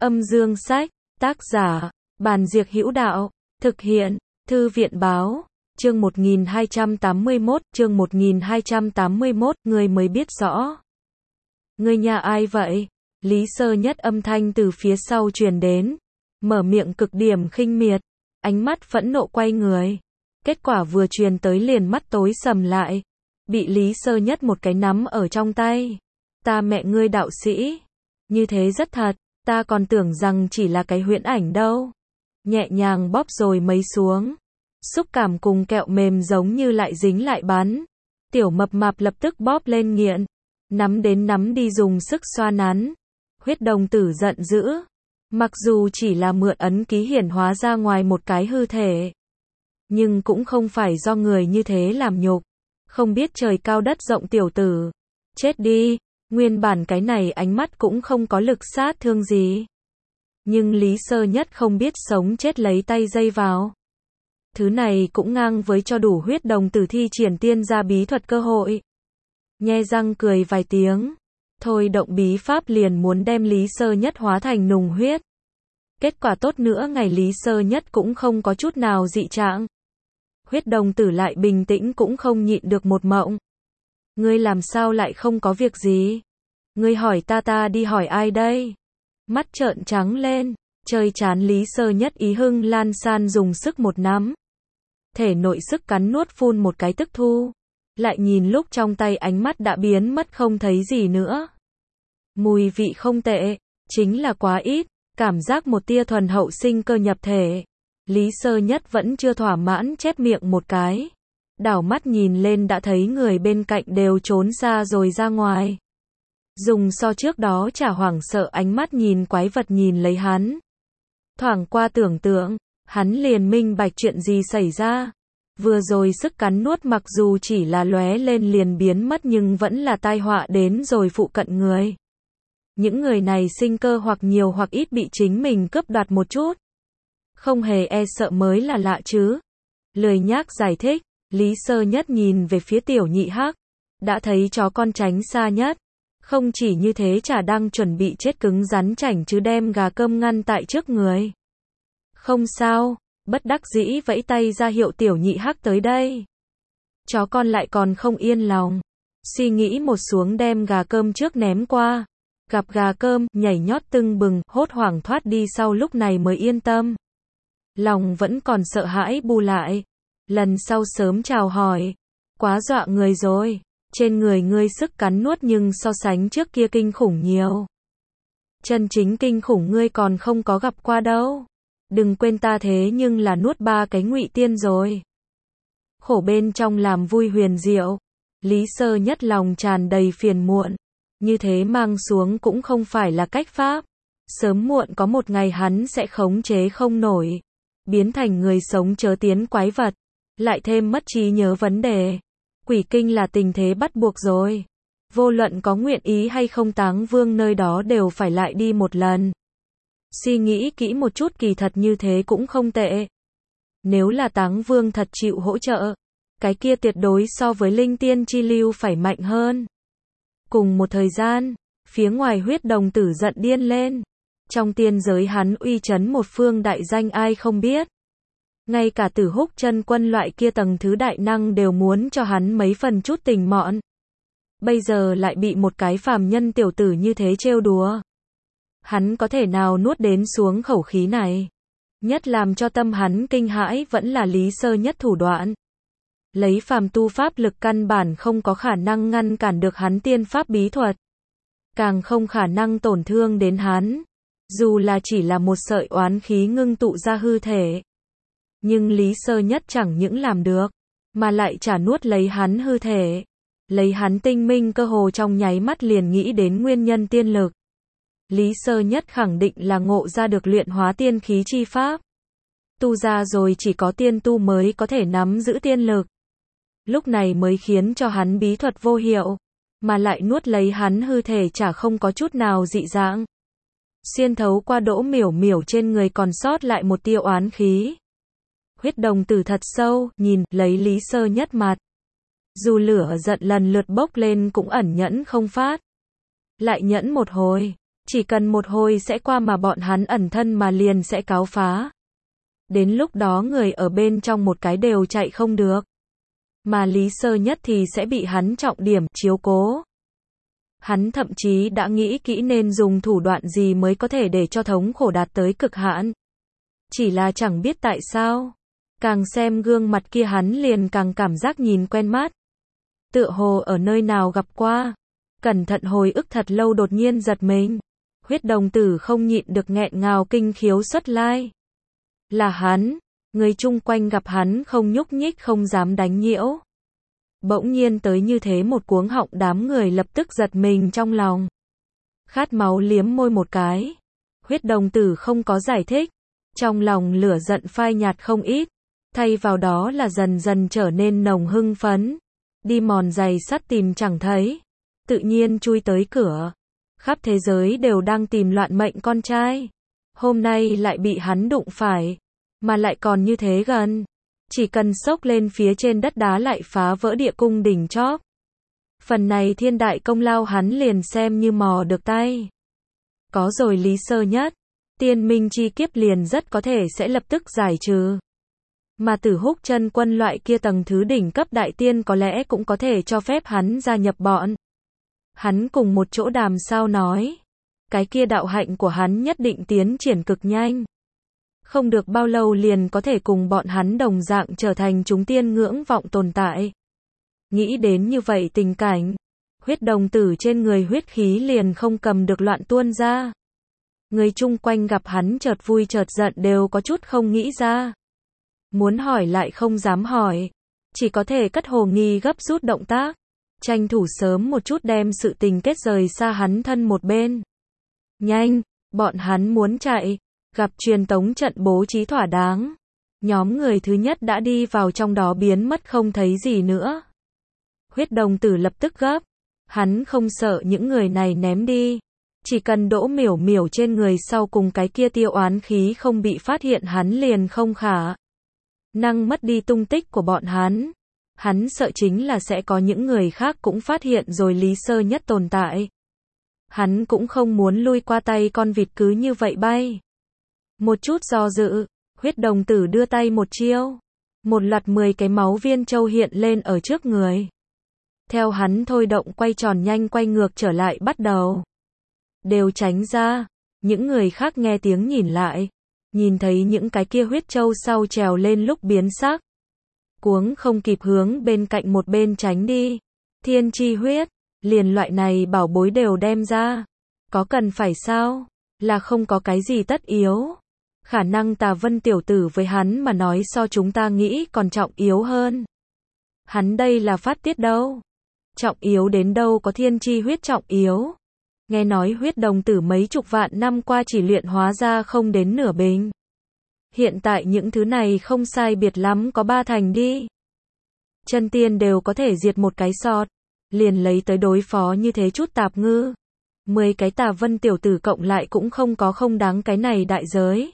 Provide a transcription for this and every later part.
Âm dương sách, tác giả, Bàn Diệc Hữu Đạo, thực hiện, Thư viện Báo, chương 1281, người mới biết rõ. Người nhà ai vậy? Lý Sơ Nhất âm thanh từ phía sau truyền đến, mở miệng cực điểm khinh miệt, ánh mắt phẫn nộ quay người. Kết quả vừa truyền tới liền mắt tối sầm lại, bị Lý Sơ Nhất một cái nắm ở trong tay. Ta mẹ ngươi đạo sĩ, như thế rất thật, ta còn tưởng rằng chỉ là cái huyễn ảnh đâu. Nhẹ nhàng bóp rồi mấy xuống, xúc cảm cùng kẹo mềm giống như lại dính lại bắn. Tiểu mập mạp lập tức bóp lên nghiện, nắm đến nắm đi dùng sức xoa nắn. Huyết đồng tử giận dữ, mặc dù chỉ là mượn ấn ký hiển hóa ra ngoài một cái hư thể, nhưng cũng không phải do người như thế làm nhục. Không biết trời cao đất rộng tiểu tử, chết đi. Nguyên bản cái này ánh mắt cũng không có lực sát thương gì, nhưng Lý Sơ Nhất không biết sống chết lấy tay dây vào. Thứ này cũng ngang với cho đủ huyết đồng tử thi triển tiên gia bí thuật cơ hội. Nhe răng cười vài tiếng, thôi động bí pháp liền muốn đem Lý Sơ Nhất hóa thành nùng huyết. Kết quả tốt nữa ngày Lý Sơ Nhất cũng không có chút nào dị trạng. Huyết đồng tử lại bình tĩnh cũng không nhịn được một mộng. Ngươi làm sao lại không có việc gì? Ngươi hỏi ta đi hỏi ai đây? Mắt trợn trắng lên, chơi chán Lý Sơ Nhất ý hưng lan san dùng sức một nắm. Thể nội sức cắn nuốt phun một cái tức thu. Lại nhìn lúc trong tay ánh mắt đã biến mất không thấy gì nữa. Mùi vị không tệ, chính là quá ít, cảm giác một tia thuần hậu sinh cơ nhập thể. Lý Sơ Nhất vẫn chưa thỏa mãn chép miệng một cái. Đảo mắt nhìn lên đã thấy người bên cạnh đều trốn xa rồi ra ngoài. Dùng so trước đó chả hoảng sợ ánh mắt nhìn quái vật nhìn lấy hắn. Thoảng qua tưởng tượng, hắn liền minh bạch chuyện gì xảy ra. Vừa rồi sức cắn nuốt mặc dù chỉ là lóe lên liền biến mất nhưng vẫn là tai họa đến rồi phụ cận người. Những người này sinh cơ hoặc nhiều hoặc ít bị chính mình cướp đoạt một chút. Không hề e sợ mới là lạ chứ. Lười nhác giải thích. Lý Sơ Nhất nhìn về phía Tiểu Nhị Hắc, đã thấy chó con tránh xa nhất. Không chỉ như thế chả đang chuẩn bị chết cứng rắn chảnh chứ đem gà cơm ngăn tại trước người. Không sao, bất đắc dĩ vẫy tay ra hiệu Tiểu Nhị Hắc tới đây. Chó con lại còn không yên lòng, suy nghĩ một xuống đem gà cơm trước ném qua. Gặp gà cơm, nhảy nhót tưng bừng, hốt hoảng thoát đi sau lúc này mới yên tâm. Lòng vẫn còn sợ hãi bù lại. Lần sau sớm chào hỏi. Quá dọa người rồi. Trên người ngươi sức cắn nuốt nhưng so sánh trước kia kinh khủng nhiều. Chân chính kinh khủng ngươi còn không có gặp qua đâu. Đừng quên ta thế nhưng là nuốt 3 cái ngụy tiên rồi. Khổ bên trong làm vui huyền diệu. Lý Sơ Nhất lòng tràn đầy phiền muộn. Như thế mang xuống cũng không phải là cách pháp. Sớm muộn có một ngày hắn sẽ khống chế không nổi. Biến thành người sống chớ tiến quái vật. Lại thêm mất trí nhớ vấn đề. Quỷ kinh là tình thế bắt buộc rồi. Vô luận có nguyện ý hay không Táng Vương nơi đó đều phải lại đi một lần. Suy nghĩ kỹ một chút kỳ thật như thế cũng không tệ. Nếu là Táng Vương thật chịu hỗ trợ, cái kia tuyệt đối so với linh tiên chi lưu phải mạnh hơn. Cùng một thời gian, phía ngoài huyết đồng tử giận điên lên. Trong tiên giới hắn uy chấn một phương đại danh ai không biết. Ngay cả Tử Húc chân quân loại kia tầng thứ đại năng đều muốn cho hắn mấy phần chút tình mọn. Bây giờ lại bị một cái phàm nhân tiểu tử như thế trêu đùa. Hắn có thể nào nuốt đến xuống khẩu khí này? Nhất làm cho tâm hắn kinh hãi vẫn là Lý Sơ Nhất thủ đoạn. Lấy phàm tu pháp lực căn bản không có khả năng ngăn cản được hắn tiên pháp bí thuật. Càng không khả năng tổn thương đến hắn. Dù là chỉ là một sợi oán khí ngưng tụ ra hư thể. Nhưng Lý Sơ Nhất chẳng những làm được, mà lại trả nuốt lấy hắn hư thể. Lấy hắn tinh minh cơ hồ trong nháy mắt liền nghĩ đến nguyên nhân tiên lực. Lý Sơ Nhất khẳng định là ngộ ra được luyện hóa tiên khí chi pháp. Tu ra rồi chỉ có tiên tu mới có thể nắm giữ tiên lực. Lúc này mới khiến cho hắn bí thuật vô hiệu, mà lại nuốt lấy hắn hư thể chả không có chút nào dị dạng. Xuyên thấu qua Đỗ Miểu Miểu trên người còn sót lại một tia oán khí. Huyết đồng tử thật sâu, nhìn, lấy Lý Sơ Nhất mặt. Dù lửa giận lần lượt bốc lên cũng ẩn nhẫn không phát. Lại nhẫn một hồi, Chỉ cần một hồi sẽ qua mà bọn hắn ẩn thân mà liền sẽ cáo phá. Đến lúc đó người ở bên trong một cái đều chạy không được. Mà Lý Sơ Nhất thì sẽ bị hắn trọng điểm chiếu cố. Hắn thậm chí đã nghĩ kỹ nên dùng thủ đoạn gì mới có thể để cho thống khổ đạt tới cực hạn. Chỉ là chẳng biết tại sao. Càng xem gương mặt kia hắn liền càng cảm giác nhìn quen mắt. Tựa hồ ở nơi nào gặp qua. Cẩn thận hồi ức thật lâu đột nhiên giật mình. Huyết đồng tử không nhịn được nghẹn ngào kinh khiếu xuất lai. Là hắn. Người chung quanh gặp hắn không nhúc nhích không dám đánh nhiễu. Bỗng nhiên tới như thế một cuống họng đám người lập tức giật mình trong lòng. Khát máu liếm môi một cái. Huyết đồng tử không có giải thích. Trong lòng lửa giận phai nhạt không ít. Thay vào đó là dần dần trở nên nồng hưng phấn. Đi mòn giày sắt tìm chẳng thấy. Tự nhiên chui tới cửa. Khắp thế giới đều đang tìm loạn mệnh con trai. Hôm nay lại bị hắn đụng phải. Mà lại còn như thế gần. Chỉ cần xốc lên phía trên đất đá lại phá vỡ địa cung đỉnh chóp. Phần này thiên đại công lao hắn liền xem như mò được tay. Có rồi Lý Sơ Nhất. Tiên minh chi kiếp liền rất có thể sẽ lập tức giải trừ. Mà Tử Húc chân quân loại kia tầng thứ đỉnh cấp đại tiên có lẽ cũng có thể cho phép hắn gia nhập bọn. Hắn cùng một chỗ đàm sao nói. Cái kia đạo hạnh của hắn nhất định tiến triển cực nhanh. Không được bao lâu liền có thể cùng bọn hắn đồng dạng trở thành chúng tiên ngưỡng vọng tồn tại. Nghĩ đến như vậy tình cảnh. Huyết đồng tử trên người huyết khí liền không cầm được loạn tuôn ra. Người chung quanh gặp hắn chợt vui chợt giận đều có chút không nghĩ ra. Muốn hỏi lại không dám hỏi. Chỉ có thể cất hồ nghi gấp rút động tác. Tranh thủ sớm một chút đem sự tình kết rời xa hắn thân một bên. Nhanh, bọn hắn muốn chạy. Gặp truyền tống trận bố trí thỏa đáng. Nhóm người thứ nhất đã đi vào trong đó biến mất không thấy gì nữa. Huyết đồng tử lập tức gấp. Hắn không sợ những người này ném đi. Chỉ cần Đỗ Miểu Miểu trên người sau cùng cái kia tiêu oán khí không bị phát hiện hắn liền không khả năng mất đi tung tích của bọn hắn. Hắn sợ chính là sẽ có những người khác cũng phát hiện rồi Lý Sơ Nhất tồn tại. Hắn cũng không muốn lui qua tay con vịt cứ như vậy bay. Một chút do dự, huyết đồng tử đưa tay một chiêu. Một loạt 10 cái máu viên châu hiện lên ở trước người. Theo hắn thôi động quay tròn nhanh quay ngược trở lại bắt đầu. Đều tránh ra. Những người khác nghe tiếng nhìn lại. Nhìn thấy những cái kia huyết châu sau trèo lên lúc biến sắc. Cuống không kịp hướng bên cạnh một bên tránh đi. Thiên chi huyết. Liền loại này bảo bối đều đem ra. Có cần phải sao? Là không có cái gì tất yếu. Khả năng Tà Vân tiểu tử với hắn mà nói so chúng ta nghĩ còn trọng yếu hơn. Hắn đây là phát tiết đâu. Trọng yếu đến đâu có thiên chi huyết trọng yếu. Nghe nói huyết đồng tử mấy chục vạn năm qua chỉ luyện hóa ra không đến nửa bình. Hiện tại những thứ này không sai biệt lắm có 3 thành đi. Chân tiên đều có thể diệt một cái sọt. Liền lấy tới đối phó như thế chút tạp ngư. 10 cái Tà Vân tiểu tử cộng lại cũng không có không đáng cái này đại giới.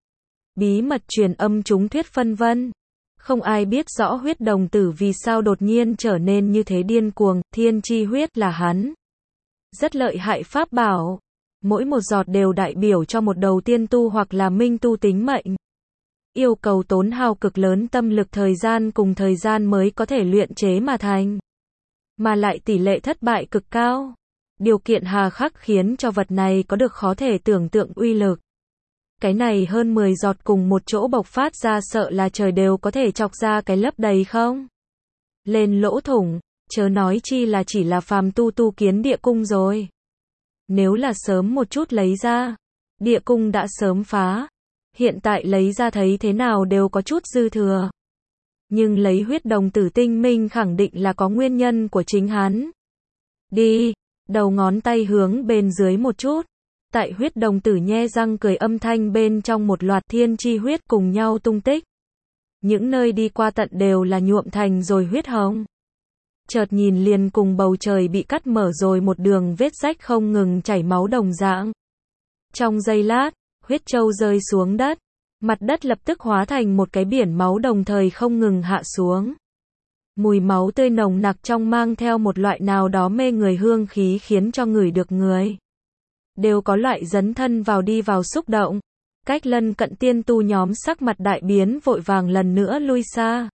Bí mật truyền âm chúng thuyết phân vân. Không ai biết rõ huyết đồng tử vì sao đột nhiên trở nên như thế điên cuồng, thiên chi huyết là hắn. Rất lợi hại pháp bảo. Mỗi một giọt đều đại biểu cho một đầu tiên tu hoặc là minh tu tính mệnh. Yêu cầu tốn hao cực lớn tâm lực thời gian cùng thời gian mới có thể luyện chế mà thành. Mà lại tỷ lệ thất bại cực cao. Điều kiện hà khắc khiến cho vật này có được khó thể tưởng tượng uy lực. Cái này hơn 10 giọt cùng một chỗ bộc phát ra sợ là trời đều có thể chọc ra cái lấp đầy không? Lên lỗ thủng, chớ nói chi là chỉ là phàm tu kiến địa cung rồi. Nếu là sớm một chút lấy ra, địa cung đã sớm phá. Hiện tại lấy ra thấy thế nào đều có chút dư thừa. Nhưng lấy huyết đồng tử tinh minh khẳng định là có nguyên nhân của chính hắn. Đi, đầu ngón tay hướng bên dưới một chút. Tại huyết đồng tử nhe răng cười âm thanh bên trong một loạt thiên chi huyết cùng nhau tung tích. Những nơi đi qua tận đều là nhuộm thành rồi huyết hồng. Chợt nhìn liền cùng bầu trời bị cắt mở rồi một đường vết rách không ngừng chảy máu đồng dạng. Trong giây lát, huyết châu rơi xuống đất. Mặt đất lập tức hóa thành một cái biển máu đồng thời không ngừng hạ xuống. Mùi máu tươi nồng nặc trong mang theo một loại nào đó mê người hương khí khiến cho ngửi được người. đều có loại dấn thân vào đi vào xúc động. Cách lân cận tiên tu nhóm sắc mặt đại biến vội vàng lần nữa lui xa.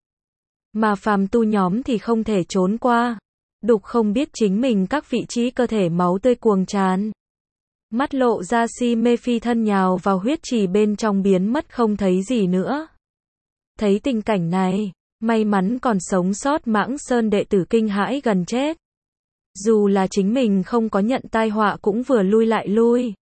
Mà phàm tu nhóm thì không thể trốn qua. Đục không biết chính mình các vị trí cơ thể máu tươi cuồng tràn. Mắt lộ ra si mê phi thân nhào vào huyết trì bên trong biến mất không thấy gì nữa. Thấy tình cảnh này, may mắn còn sống sót Mãng Sơn đệ tử kinh hãi gần chết. Dù là chính mình không có nhận tai họa cũng vừa lui lại lui.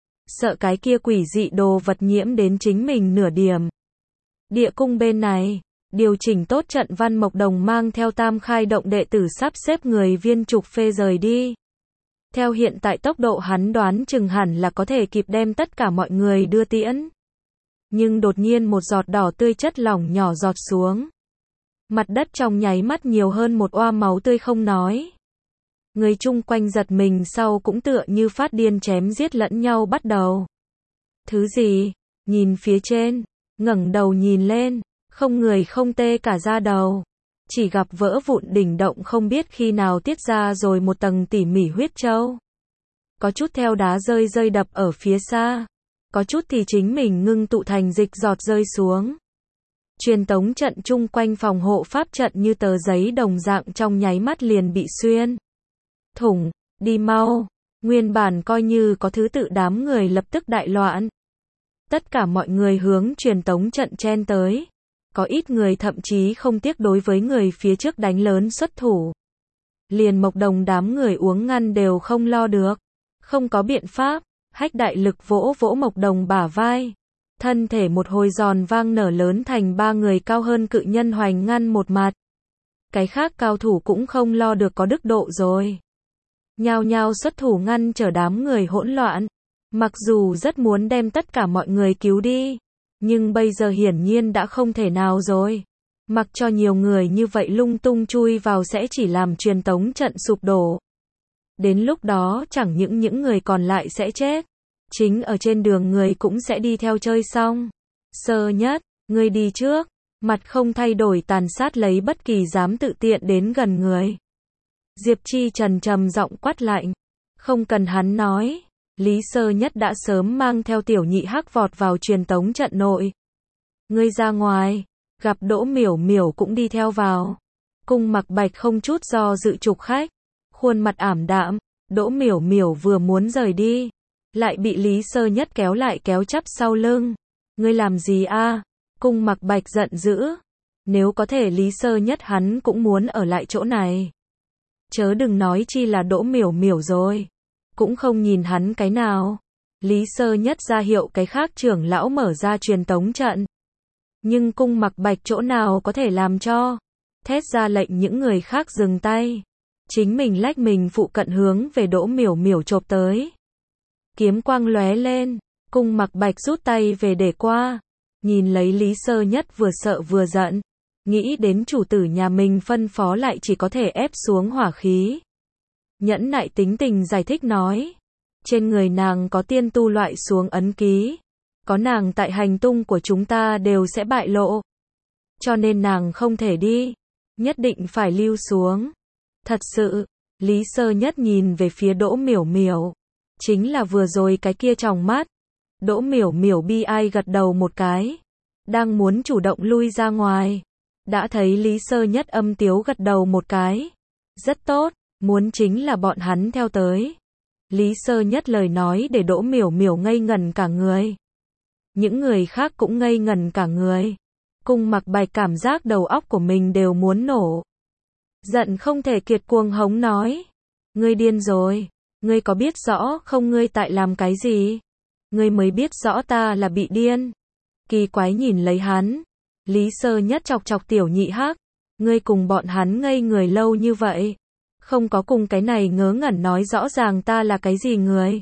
Sợ cái kia quỷ dị đồ vật nhiễm đến chính mình nửa điểm. Địa cung bên này, điều chỉnh tốt trận Văn Mộc Đồng mang theo Tam Khai Động đệ tử sắp xếp người viên trục phê rời đi. Theo hiện tại tốc độ hắn đoán chừng hẳn là có thể kịp đem tất cả mọi người đưa tiễn. Nhưng đột nhiên một giọt đỏ tươi chất lỏng nhỏ giọt xuống. Mặt đất trong nháy mắt nhiều hơn một oa máu tươi không nói. Người chung quanh giật mình sau cũng tựa như phát điên chém giết lẫn nhau bắt đầu. Thứ gì? Nhìn phía trên, ngẩng đầu nhìn lên, không người không tê cả da đầu. Chỉ gặp vỡ vụn đỉnh động không biết khi nào tiết ra rồi một tầng tỉ mỉ huyết châu. Có chút theo đá rơi rơi đập ở phía xa. Có chút thì chính mình ngưng tụ thành dịch giọt rơi xuống. Truyền tống trận chung quanh phòng hộ pháp trận như tờ giấy đồng dạng trong nháy mắt liền bị xuyên thủng, đi mau. Nguyên bản coi như có thứ tự đám người lập tức đại loạn. Tất cả mọi người hướng truyền tống trận chen tới. Có ít người thậm chí không tiếc đối với người phía trước đánh lớn xuất thủ. Liền Mộc Đồng đám người uống ngăn đều không lo được. Không có biện pháp, Hách đại lực vỗ vỗ Mộc Đồng bả vai. Thân thể một hồi giòn vang nở lớn thành ba người cao hơn cự nhân hoành ngăn một mặt. Cái khác cao thủ cũng không lo được có đức độ rồi. Nhao nhao xuất thủ ngăn trở đám người hỗn loạn. Mặc dù rất muốn đem tất cả mọi người cứu đi. Nhưng bây giờ hiển nhiên đã không thể nào rồi. Mặc cho nhiều người như vậy lung tung chui vào sẽ chỉ làm truyền tống trận sụp đổ. Đến lúc đó chẳng những người còn lại sẽ chết. Chính ở trên đường người cũng sẽ đi theo chơi xong. Sơ Nhất, ngươi đi trước. Mặt không thay đổi tàn sát lấy bất kỳ dám tự tiện đến gần người. Diệp Chi Trần trầm giọng quát lạnh. Không cần hắn nói. Lý Sơ Nhất đã sớm mang theo tiểu nhị hắc vọt vào truyền tống trận nội. Ngươi ra ngoài. Gặp Đỗ Miểu Miểu cũng đi theo vào. Cung Mặc Bạch không chút do dự trục khách. Khuôn mặt ảm đạm. Đỗ Miểu Miểu vừa muốn rời đi. Lại bị Lý Sơ Nhất kéo lại kéo chắp sau lưng. Ngươi làm gì a? Cung Mặc Bạch giận dữ. Nếu có thể Lý Sơ Nhất hắn cũng muốn ở lại chỗ này. Chớ đừng nói chi là Đỗ Miểu Miểu rồi. Cũng không nhìn hắn cái nào. Lý Sơ Nhất ra hiệu cái khác trưởng lão mở ra truyền tống trận. Nhưng Cung Mặc Bạch chỗ nào có thể làm cho. Thét ra lệnh những người khác dừng tay. Chính mình lách mình phụ cận hướng về Đỗ Miểu Miểu chộp tới. Kiếm quang lóe lên. Cung Mặc Bạch rút tay về để qua. Nhìn lấy Lý Sơ Nhất vừa sợ vừa giận. Nghĩ đến chủ tử nhà mình phân phó lại chỉ có thể ép xuống hỏa khí. Nhẫn nại tính tình giải thích nói. Trên người nàng có tiên tu loại xuống ấn ký. Có nàng tại hành tung của chúng ta đều sẽ bại lộ. Cho nên nàng không thể đi. Nhất định phải lưu xuống. Thật sự, Lý Sơ Nhất nhìn về phía Đỗ Miểu Miểu. Chính là vừa rồi cái kia tròng mắt. Đỗ Miểu Miểu bi ai gật đầu một cái. Đang muốn chủ động lui ra ngoài. Đã thấy Lý Sơ Nhất âm tiếu gật đầu một cái. Rất tốt, muốn chính là bọn hắn theo tới. Lý Sơ Nhất lời nói để Đỗ Miểu Miểu ngây ngẩn cả người. Những người khác cũng ngây ngẩn cả người. Cung Mặc Bạch cảm giác đầu óc của mình đều muốn nổ. Giận không thể kiệt cuồng hống nói. Ngươi điên rồi. Ngươi có biết rõ không ngươi tại làm cái gì? Ngươi mới biết rõ ta là bị điên. Kỳ quái nhìn lấy hắn. Lý Sơ Nhất chọc chọc tiểu nhị hắc. Ngươi cùng bọn hắn ngây người lâu như vậy. Không có cùng cái này ngớ ngẩn nói rõ ràng ta là cái gì người.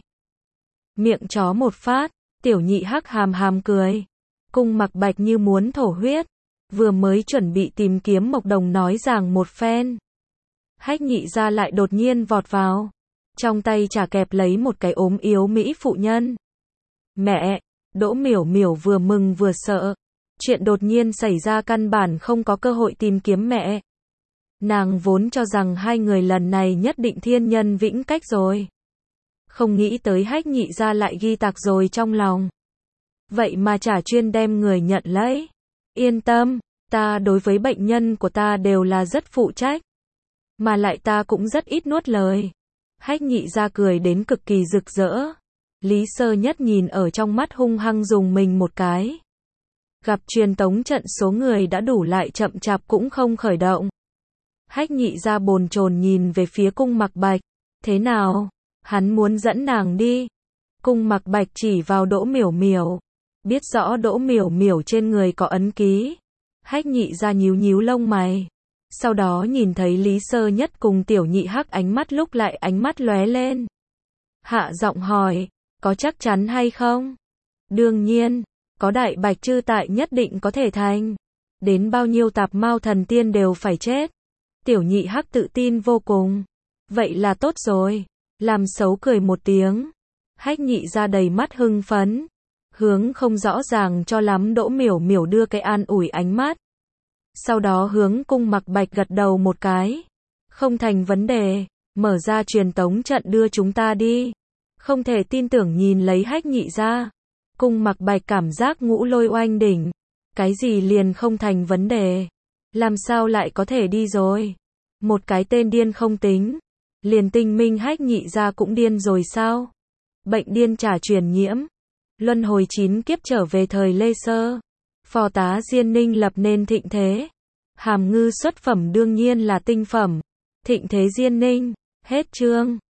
Miệng chó một phát. Tiểu nhị hắc hàm hàm cười. Cung Mặc Bạch như muốn thổ huyết. Vừa mới chuẩn bị tìm kiếm Mộc Đồng nói rằng một phen. Hách nhị ra lại đột nhiên vọt vào. Trong tay chả kẹp lấy một cái ốm yếu mỹ phụ nhân. Mẹ! Đỗ Miểu Miểu vừa mừng vừa sợ. Chuyện đột nhiên xảy ra căn bản không có cơ hội tìm kiếm mẹ. Nàng vốn cho rằng hai người lần này nhất định thiên nhân vĩnh cách rồi. Không nghĩ tới Hách Nhị gia lại ghi tạc rồi trong lòng. Vậy mà chả chuyên đem người nhận lấy. Yên tâm, ta đối với bệnh nhân của ta đều là rất phụ trách. Mà lại ta cũng rất ít nuốt lời. Hách Nhị gia cười đến cực kỳ rực rỡ. Lý Sơ Nhất nhìn ở trong mắt hung hăng dùng mình một cái. Gặp truyền tống trận số người đã đủ lại chậm chạp cũng không khởi động. Hách Nhị gia bồn chồn nhìn về phía Cung Mặc Bạch. Thế nào? Hắn muốn dẫn nàng đi. Cung Mặc Bạch chỉ vào Đỗ Miểu Miểu. Biết rõ Đỗ Miểu Miểu trên người có ấn ký. Hách Nhị gia nhíu nhíu lông mày. Sau đó nhìn thấy Lý Sơ Nhất cùng Tiểu Nhị Hắc ánh mắt lúc lại ánh mắt lóe lên. Hạ giọng hỏi, có chắc chắn hay không? Đương nhiên, có Đại Bạch Chư tại nhất định có thể thành. Đến bao nhiêu tạp mao thần tiên đều phải chết. Tiểu Nhị Hắc tự tin vô cùng. Vậy là tốt rồi. Làm xấu cười một tiếng. Hách Nhị gia đầy mắt hưng phấn. Hướng không rõ ràng cho lắm Đỗ Miểu Miểu đưa cái an ủi ánh mắt. Sau đó hướng Cung Mặc Bạch gật đầu một cái. Không thành vấn đề, mở ra truyền tống trận đưa chúng ta đi. Không thể tin tưởng nhìn lấy Hách Nhị gia. Cung Mặc Bạch cảm giác ngũ lôi oanh đỉnh. Cái gì liền không thành vấn đề. Làm sao lại có thể đi rồi? Một cái tên điên không tính. Liền Tinh Minh Hách Nhị gia cũng điên rồi sao? Bệnh điên chả truyền nhiễm. Luân hồi 9 kiếp trở về thời Lê Sơ. Phò tá Diên Ninh lập nên thịnh thế. Hàm Ngư xuất phẩm đương nhiên là tinh phẩm. Thịnh thế Diên Ninh. Hết chương.